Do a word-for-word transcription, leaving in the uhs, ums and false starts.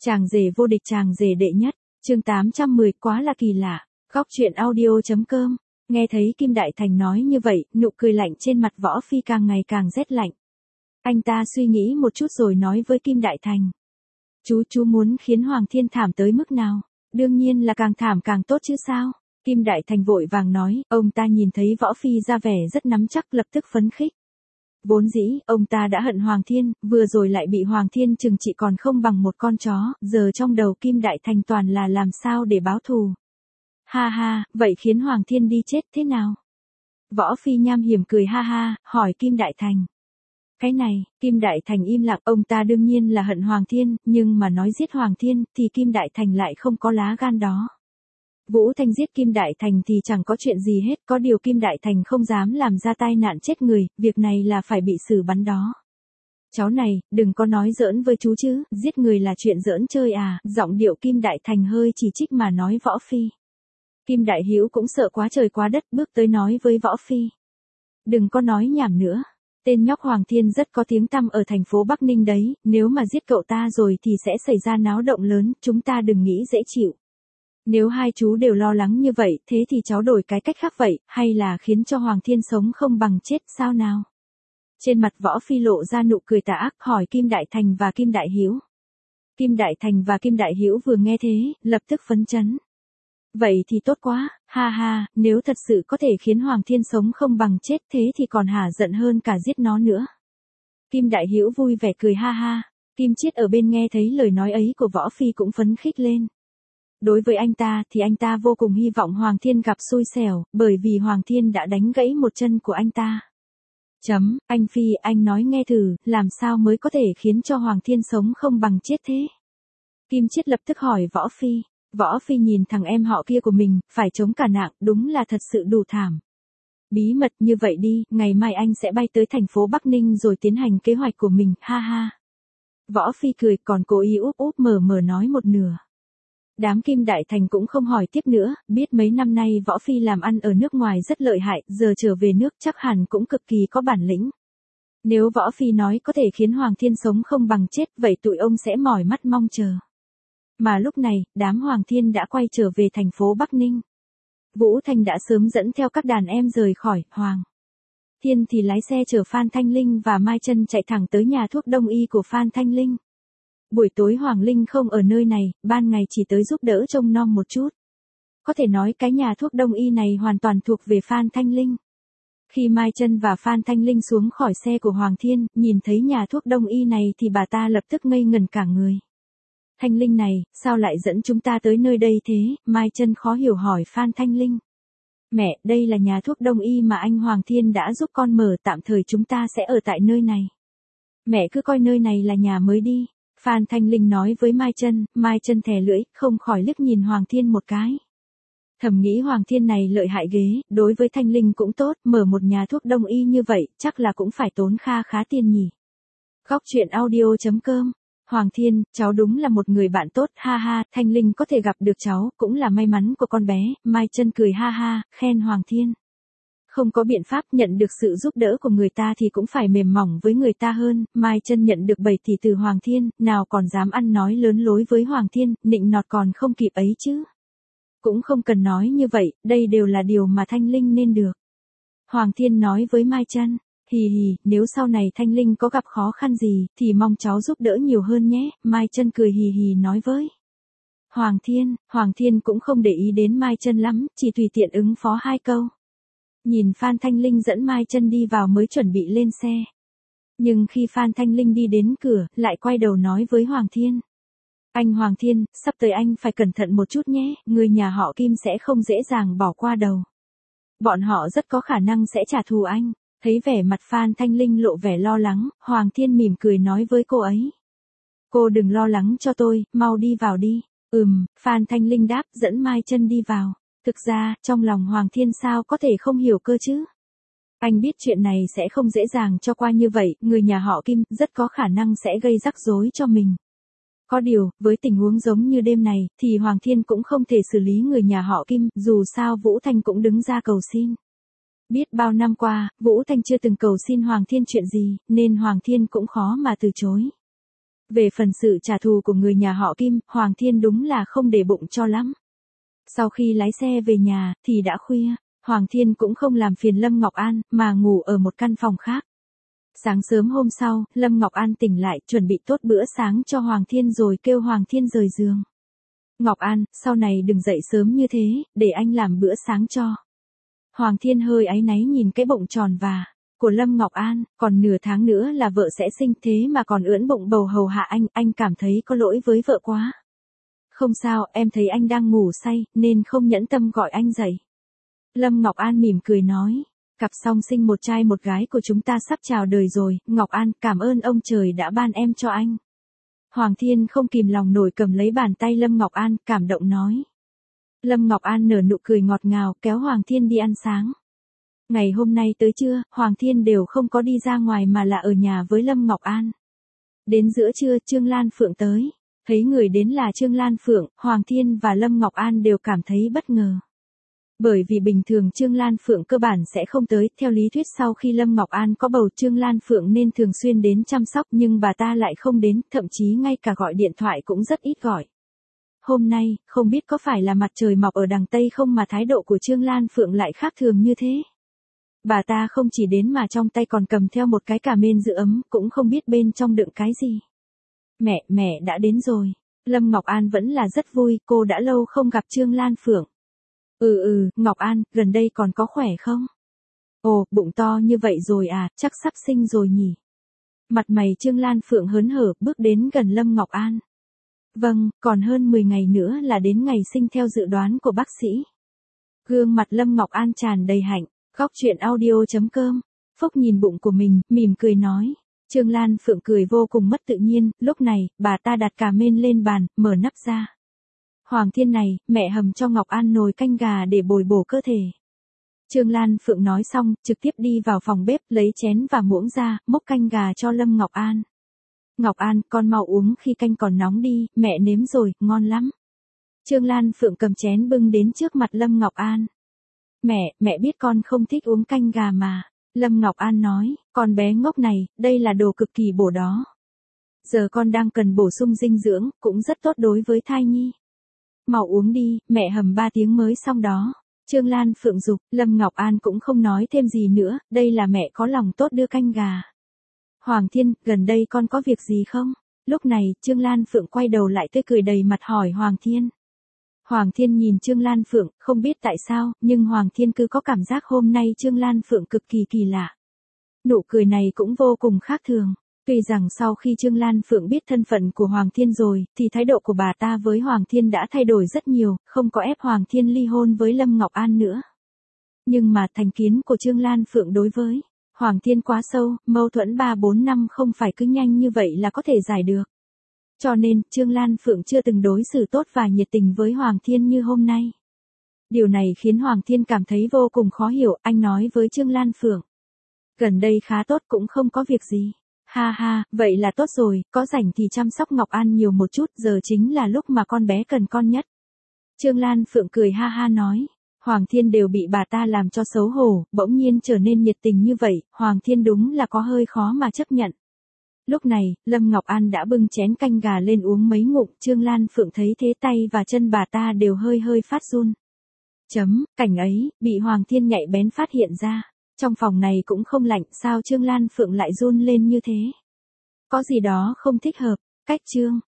Chàng rể vô địch, chàng rể đệ nhất, chương tám trăm mười, quá là kỳ lạ. Góc truyện audio.com. Nghe thấy Kim Đại Thành nói như vậy, nụ cười lạnh trên mặt Võ Phi càng ngày càng rét lạnh. Anh ta suy nghĩ một chút rồi nói với Kim Đại Thành. Chú, chú muốn khiến Hoàng Thiên thảm tới mức nào? Đương nhiên là càng thảm càng tốt chứ sao? Kim Đại Thành vội vàng nói, ông ta nhìn thấy Võ Phi ra vẻ rất nắm chắc, lập tức phấn khích. Vốn dĩ, ông ta đã hận Hoàng Thiên, vừa rồi lại bị Hoàng Thiên trừng trị còn không bằng một con chó, giờ trong đầu Kim Đại Thành toàn là làm sao để báo thù. Ha ha, vậy khiến Hoàng Thiên đi chết thế nào? Võ Phi nham hiểm cười ha ha, hỏi Kim Đại Thành. Cái này, Kim Đại Thành im lặng, ông ta đương nhiên là hận Hoàng Thiên, nhưng mà nói giết Hoàng Thiên, thì Kim Đại Thành lại không có lá gan đó. Vũ Thanh giết Kim Đại Thành thì chẳng có chuyện gì hết, có điều Kim Đại Thành không dám làm ra tai nạn chết người, việc này là phải bị xử bắn đó. Cháu này, đừng có nói giỡn với chú chứ, giết người là chuyện giỡn chơi à, giọng điệu Kim Đại Thành hơi chỉ trích mà nói Võ Phi. Kim Đại Hữu cũng sợ quá trời quá đất, bước tới nói với Võ Phi. Đừng có nói nhảm nữa. Tên nhóc Hoàng Thiên rất có tiếng tăm ở thành phố Bắc Ninh đấy, nếu mà giết cậu ta rồi thì sẽ xảy ra náo động lớn, chúng ta đừng nghĩ dễ chịu. Nếu hai chú đều lo lắng như vậy, thế thì cháu đổi cái cách khác vậy, hay là khiến cho Hoàng Thiên sống không bằng chết sao nào? Trên mặt Võ Phi lộ ra nụ cười tà ác, hỏi Kim Đại Thành và Kim Đại Hữu. Kim Đại Thành và Kim Đại Hữu vừa nghe thế, lập tức phấn chấn. Vậy thì tốt quá, ha ha, nếu thật sự có thể khiến Hoàng Thiên sống không bằng chết thế thì còn hả giận hơn cả giết nó nữa. Kim Đại Hữu vui vẻ cười ha ha, Kim Chiết ở bên nghe thấy lời nói ấy của Võ Phi cũng phấn khích lên. Đối với anh ta thì anh ta vô cùng hy vọng Hoàng Thiên gặp xui xẻo, bởi vì Hoàng Thiên đã đánh gãy một chân của anh ta. Chấm, anh Phi, anh nói nghe thử, làm sao mới có thể khiến cho Hoàng Thiên sống không bằng chết thế? Kim Chiết lập tức hỏi Võ Phi. Võ Phi nhìn thằng em họ kia của mình, phải chống cả nạng, đúng là thật sự đủ thảm. Bí mật như vậy đi, ngày mai anh sẽ bay tới thành phố Bắc Ninh rồi tiến hành kế hoạch của mình, ha ha. Võ Phi cười, còn cố ý úp úp mở mở nói một nửa. Đám Kim Đại Thành cũng không hỏi tiếp nữa, biết mấy năm nay Võ Phi làm ăn ở nước ngoài rất lợi hại, giờ trở về nước chắc hẳn cũng cực kỳ có bản lĩnh. Nếu Võ Phi nói có thể khiến Hoàng Thiên sống không bằng chết, vậy tụi ông sẽ mỏi mắt mong chờ. Mà lúc này, đám Hoàng Thiên đã quay trở về thành phố Bắc Ninh. Vũ Thanh đã sớm dẫn theo các đàn em rời khỏi, Hoàng Thiên thì lái xe chở Phan Thanh Linh và Mai Chân chạy thẳng tới nhà thuốc đông y của Phan Thanh Linh. Buổi tối Hoàng Linh không ở nơi này, ban ngày chỉ tới giúp đỡ trông nom một chút. Có thể nói cái nhà thuốc đông y này hoàn toàn thuộc về Phan Thanh Linh. Khi Mai Chân và Phan Thanh Linh xuống khỏi xe của Hoàng Thiên, nhìn thấy nhà thuốc đông y này thì bà ta lập tức ngây ngẩn cả người. Thanh Linh này, sao lại dẫn chúng ta tới nơi đây thế? Mai Chân khó hiểu hỏi Phan Thanh Linh. Mẹ, đây là nhà thuốc đông y mà anh Hoàng Thiên đã giúp con mở, tạm thời chúng ta sẽ ở tại nơi này. Mẹ cứ coi nơi này là nhà mới đi. Phan Thanh Linh nói với Mai Chân, Mai Chân thè lưỡi, không khỏi liếc nhìn Hoàng Thiên một cái. Thầm nghĩ Hoàng Thiên này lợi hại ghế, đối với Thanh Linh cũng tốt, mở một nhà thuốc đông y như vậy, chắc là cũng phải tốn kha khá tiền nhỉ. Góc truyện audio.com. Hoàng Thiên, cháu đúng là một người bạn tốt, ha ha, Thanh Linh có thể gặp được cháu, cũng là may mắn của con bé, Mai Chân cười ha ha, khen Hoàng Thiên. Không có biện pháp, nhận được sự giúp đỡ của người ta thì cũng phải mềm mỏng với người ta hơn, Mai Chân nhận được bảy tỷ từ Hoàng Thiên, nào còn dám ăn nói lớn lối với Hoàng Thiên, nịnh nọt còn không kịp ấy chứ. Cũng không cần nói như vậy, đây đều là điều mà Thanh Linh nên được. Hoàng Thiên nói với Mai Chân, hì hì, nếu sau này Thanh Linh có gặp khó khăn gì, thì mong cháu giúp đỡ nhiều hơn nhé, Mai Chân cười hì hì nói với Hoàng Thiên. Hoàng Thiên cũng không để ý đến Mai Chân lắm, chỉ tùy tiện ứng phó hai câu. Nhìn Phan Thanh Linh dẫn Mai Chân đi vào mới chuẩn bị lên xe. Nhưng khi Phan Thanh Linh đi đến cửa, lại quay đầu nói với Hoàng Thiên. Anh Hoàng Thiên, sắp tới anh phải cẩn thận một chút nhé, người nhà họ Kim sẽ không dễ dàng bỏ qua đâu. Bọn họ rất có khả năng sẽ trả thù anh. Thấy vẻ mặt Phan Thanh Linh lộ vẻ lo lắng, Hoàng Thiên mỉm cười nói với cô ấy. Cô đừng lo lắng cho tôi, mau đi vào đi. Ừm, Phan Thanh Linh đáp, dẫn Mai Chân đi vào. Thực ra, trong lòng Hoàng Thiên sao có thể không hiểu cơ chứ. Anh biết chuyện này sẽ không dễ dàng cho qua như vậy, người nhà họ Kim rất có khả năng sẽ gây rắc rối cho mình. Có điều, với tình huống giống như đêm này, thì Hoàng Thiên cũng không thể xử lý người nhà họ Kim, dù sao Vũ Thanh cũng đứng ra cầu xin. Biết bao năm qua, Vũ Thanh chưa từng cầu xin Hoàng Thiên chuyện gì, nên Hoàng Thiên cũng khó mà từ chối. Về phần sự trả thù của người nhà họ Kim, Hoàng Thiên đúng là không để bụng cho lắm. Sau khi lái xe về nhà, thì đã khuya, Hoàng Thiên cũng không làm phiền Lâm Ngọc An, mà ngủ ở một căn phòng khác. Sáng sớm hôm sau, Lâm Ngọc An tỉnh lại, chuẩn bị tốt bữa sáng cho Hoàng Thiên rồi kêu Hoàng Thiên rời giường. Ngọc An, sau này đừng dậy sớm như thế, để anh làm bữa sáng cho. Hoàng Thiên hơi áy náy nhìn cái bụng tròn và của Lâm Ngọc An, còn nửa tháng nữa là vợ sẽ sinh thế mà còn ưỡn bụng bầu hầu hạ anh, anh cảm thấy có lỗi với vợ quá. Không sao, em thấy anh đang ngủ say, nên không nhẫn tâm gọi anh dậy. Lâm Ngọc An mỉm cười nói, cặp song sinh một trai một gái của chúng ta sắp chào đời rồi, Ngọc An, cảm ơn ông trời đã ban em cho anh. Hoàng Thiên không kìm lòng nổi cầm lấy bàn tay Lâm Ngọc An, cảm động nói. Lâm Ngọc An nở nụ cười ngọt ngào, kéo Hoàng Thiên đi ăn sáng. Ngày hôm nay tới trưa, Hoàng Thiên đều không có đi ra ngoài mà là ở nhà với Lâm Ngọc An. Đến giữa trưa, Trương Lan Phượng tới. Thấy người đến là Trương Lan Phượng, Hoàng Thiên và Lâm Ngọc An đều cảm thấy bất ngờ. Bởi vì bình thường Trương Lan Phượng cơ bản sẽ không tới, theo lý thuyết sau khi Lâm Ngọc An có bầu Trương Lan Phượng nên thường xuyên đến chăm sóc nhưng bà ta lại không đến, thậm chí ngay cả gọi điện thoại cũng rất ít gọi. Hôm nay, không biết có phải là mặt trời mọc ở đằng Tây không mà thái độ của Trương Lan Phượng lại khác thường như thế. Bà ta không chỉ đến mà trong tay còn cầm theo một cái cà mên giữ ấm, cũng không biết bên trong đựng cái gì. Mẹ, mẹ đã đến rồi. Lâm Ngọc An vẫn là rất vui, cô đã lâu không gặp Trương Lan Phượng. Ừ ừ, Ngọc An, gần đây còn có khỏe không? Ồ, bụng to như vậy rồi à, chắc sắp sinh rồi nhỉ? Mặt mày Trương Lan Phượng hớn hở, bước đến gần Lâm Ngọc An. Vâng, còn hơn mười ngày nữa là đến ngày sinh theo dự đoán của bác sĩ. Gương mặt Lâm Ngọc An tràn đầy hạnh, góc truyện audio chấm com. Phúc nhìn bụng của mình, mỉm cười nói. Trương Lan Phượng cười vô cùng mất tự nhiên, lúc này, bà ta đặt cà mên lên bàn, mở nắp ra. Hoàng Thiên này, mẹ hầm cho Ngọc An nồi canh gà để bồi bổ cơ thể. Trương Lan Phượng nói xong, trực tiếp đi vào phòng bếp, lấy chén và muỗng ra, múc canh gà cho Lâm Ngọc An. Ngọc An, con mau uống khi canh còn nóng đi, mẹ nếm rồi, ngon lắm. Trương Lan Phượng cầm chén bưng đến trước mặt Lâm Ngọc An. Mẹ, mẹ biết con không thích uống canh gà mà. Lâm Ngọc An nói, con bé ngốc này, đây là đồ cực kỳ bổ đó. Giờ con đang cần bổ sung dinh dưỡng, cũng rất tốt đối với thai nhi. Mau uống đi, mẹ hầm ba tiếng mới xong đó. Trương Lan Phượng dục, Lâm Ngọc An cũng không nói thêm gì nữa, đây là mẹ có lòng tốt đưa canh gà. Hoàng Thiên, gần đây con có việc gì không? Lúc này, Trương Lan Phượng quay đầu lại tươi cười đầy mặt hỏi Hoàng Thiên. Hoàng Thiên nhìn Trương Lan Phượng, không biết tại sao, nhưng Hoàng Thiên cứ có cảm giác hôm nay Trương Lan Phượng cực kỳ kỳ lạ. Nụ cười này cũng vô cùng khác thường. Tuy rằng sau khi Trương Lan Phượng biết thân phận của Hoàng Thiên rồi, thì thái độ của bà ta với Hoàng Thiên đã thay đổi rất nhiều, không có ép Hoàng Thiên ly hôn với Lâm Ngọc An nữa. Nhưng mà thành kiến của Trương Lan Phượng đối với Hoàng Thiên quá sâu, mâu thuẫn ba bốn năm không phải cứ nhanh như vậy là có thể giải được. Cho nên, Trương Lan Phượng chưa từng đối xử tốt và nhiệt tình với Hoàng Thiên như hôm nay. Điều này khiến Hoàng Thiên cảm thấy vô cùng khó hiểu, anh nói với Trương Lan Phượng. Gần đây khá tốt cũng không có việc gì. Ha ha, vậy là tốt rồi, có rảnh thì chăm sóc Ngọc An nhiều một chút, giờ chính là lúc mà con bé cần con nhất. Trương Lan Phượng cười ha ha nói. Hoàng Thiên đều bị bà ta làm cho xấu hổ, bỗng nhiên trở nên nhiệt tình như vậy, Hoàng Thiên đúng là có hơi khó mà chấp nhận. Lúc này, Lâm Ngọc An đã bưng chén canh gà lên uống mấy ngụm, Trương Lan Phượng thấy thế tay và chân bà ta đều hơi hơi phát run. Chấm, cảnh ấy, bị Hoàng Thiên nhạy bén phát hiện ra. Trong phòng này cũng không lạnh, sao Trương Lan Phượng lại run lên như thế? Có gì đó không thích hợp, cách chương.